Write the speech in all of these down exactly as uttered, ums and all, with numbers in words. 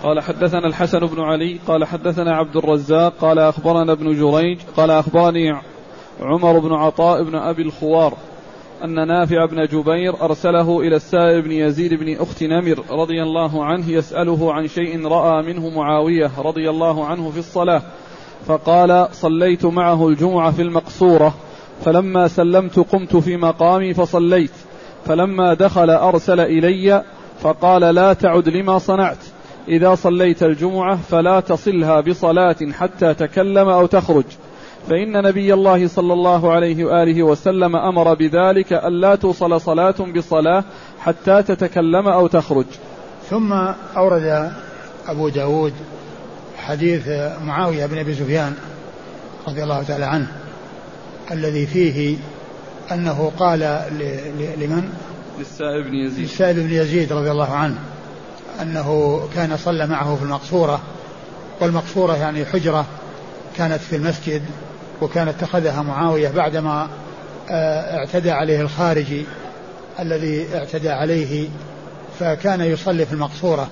قال حدثنا الحسن بن علي قال حدثنا عبد الرزاق قال أخبرنا ابن جريج قال أخبرني عمر بن عطاء بن أبي الخوار أن نافع بن جبير أرسله إلى السائب بن يزيد بن أخت نمر رضي الله عنه يسأله عن شيء رأى منه معاوية رضي الله عنه في الصلاة، فقال: صليت معه الجمعة في المقصورة، فلما سلمت قمت في مقامي فصليت، فلما دخل أرسل إلي فقال: لا تعد لما صنعت، إذا صليت الجمعة فلا تصلها بصلاة حتى تكلم أو تخرج، فإن نبي الله صلى الله عليه وآله وسلم أمر بذلك ألا توصل صلاة بصلاة حتى تتكلم أو تخرج. ثم أورد أبو داود حديث معاوية بن أبي سفيان رضي الله تعالى عنه الذي فيه أنه قال لمن؟ للسائب بن يزيد للسائب بن يزيد رضي الله عنه أنه كان صلى معه في المقصورة، والمقصورة يعني حجرة كانت في المسجد، وكان اتخذها معاوية بعدما اعتدى عليه الخارجي الذي اعتدى عليه، فكان يصلي في المقصورة،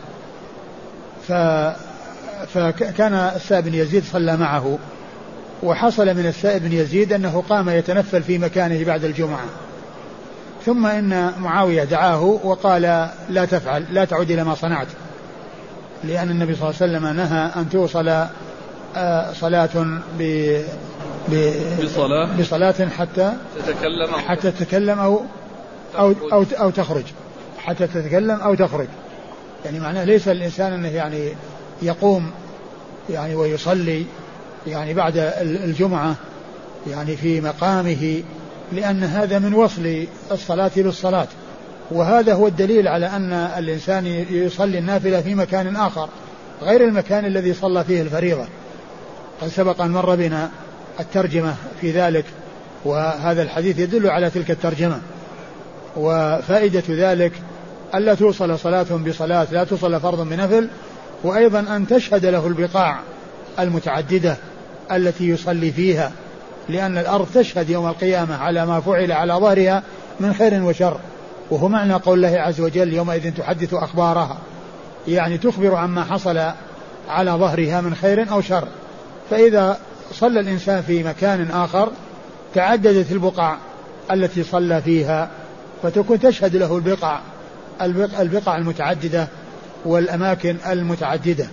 فكان السائب بن يزيد صلى معه، وحصل من السائب بن يزيد أنه قام يتنفل في مكانه بعد الجمعة، ثم إن معاوية دعاه وقال: لا تفعل، لا تعود إلى ما صنعت، لأن النبي صلى الله عليه وسلم نهى أن توصل صلاة ب بصلاة, بصلاة حتى تتكلم حتى تتكلم أو أو, أو أو تخرج حتى تتكلم أو تخرج. يعني معناه ليس الإنسان أنه يعني يقوم يعني ويصلي يعني بعد الجمعة يعني في مقامه، لأن هذا من وصل الصلاة بالصلاة، وهذا هو الدليل على أن الإنسان يصلي النافلة في مكان آخر غير المكان الذي صلى فيه الفريضة. قد سبق أن مر بنا الترجمة في ذلك، وهذا الحديث يدل على تلك الترجمة، وفائدة ذلك ألا توصل صلاة بصلاة، لا توصل فرض بنفل، وأيضا أن تشهد له البقاع المتعددة التي يصلي فيها، لأن الأرض تشهد يوم القيامة على ما فعل على ظهرها من خير وشر، وهو معنى قول الله عز وجل: يومئذ تحدث أخبارها، يعني تخبر عما حصل على ظهرها من خير أو شر. فإذا صلى الإنسان في مكان آخر تعددت البقع التي صلى فيها، فتكون تشهد له البقع البقع المتعددة والأماكن المتعددة.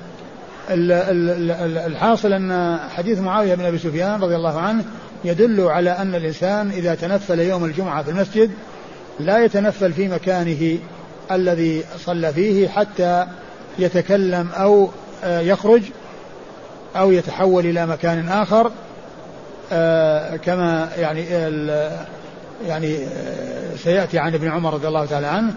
الحاصل أن حديث معاوية بن أبي سفيان رضي الله عنه يدل على أن الإنسان إذا تنفل يوم الجمعة في المسجد لا يتنفل في مكانه الذي صلى فيه حتى يتكلم أو يخرج أو يتحول إلى مكان آخر، كما يعني يعني سيأتي عن ابن عمر رضي الله تعالى عنه.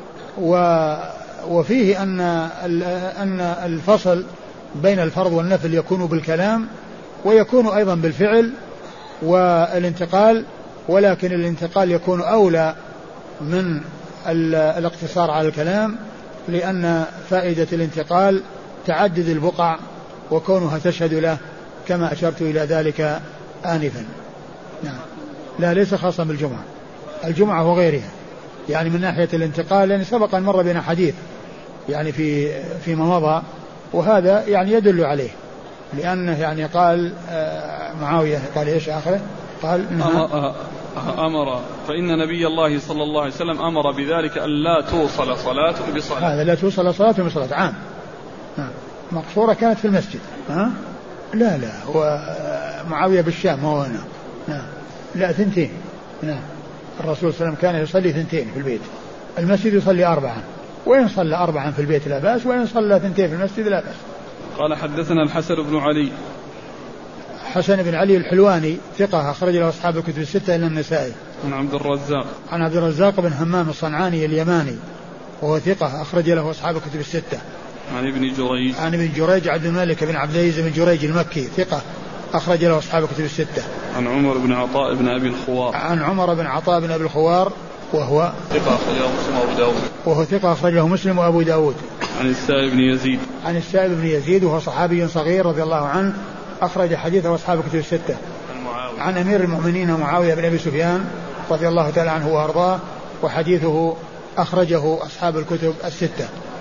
وفيه أن أن الفصل بين الفرض والنفل يكون بالكلام ويكون أيضا بالفعل والانتقال، ولكن الانتقال يكون أولى من الاقتصار على الكلام، لأن فائدة الانتقال تعدد البقع وكونها تشهد له، كما أشرت إلى ذلك آنفا. نعم. لا، ليس خاصا بالجمعة، الجمعة وغيرها، يعني من ناحية الانتقال، لأن سبق أن مر بنا حديث يعني في فيما مضى، وهذا يعني يدل عليه، لأنه يعني قال معاوية قال إيش آخره؟ قال أمر فإن نبي الله صلى الله عليه وسلم أمر بذلك أن لا توصل صلاة بصلاة. هذا لا توصل صلاة بصلاة عام. مقصورة كانت في المسجد. ها؟ لا لا هو معاوية بالشام هو هنا. نعم. لا ثنتين. نعم. الرسول صلى الله عليه وسلم كان يصلي ثنتين في البيت، المسجد يصلي أربعا، وإن صلى أربعا في البيت لا بأس، وإن صلى ثنتين في المسجد لا بأس. قال حدثنا الحسن بن علي. حسن بن علي الحلواني ثقة أخرج له أصحاب الكتب الستة إلا النسائي. عن عبد الرزاق. عن عبد الرزاق بن همام الصنعاني اليماني وهو ثقة أخرج له أصحاب الكتب الستة. عن ابن جريج. عن ابن جريج عبد الملك بن عبد العزيز بن جريج المكي ثقة أخرج له أصحاب الكتب الستة. عن عمر بن عطاء بن أبي الخوار. عن عمر بن عطاء بن أبي الخوار وهو ثقة أخرجه مسلم وأبو داود. وهو ثقة أخرجه مسلم وأبو داود. عن السائب بن يزيد. عن السائب بن يزيد وهو صحابي صغير رضي الله عنه أخرج حديثه أصحاب الكتب الستة. عن معاوية. عن أمير المؤمنين معاوية بن أبي سفيان رضي الله تعالى عنه وأرضاه، وحديثه أخرجه أصحاب الكتب الستة.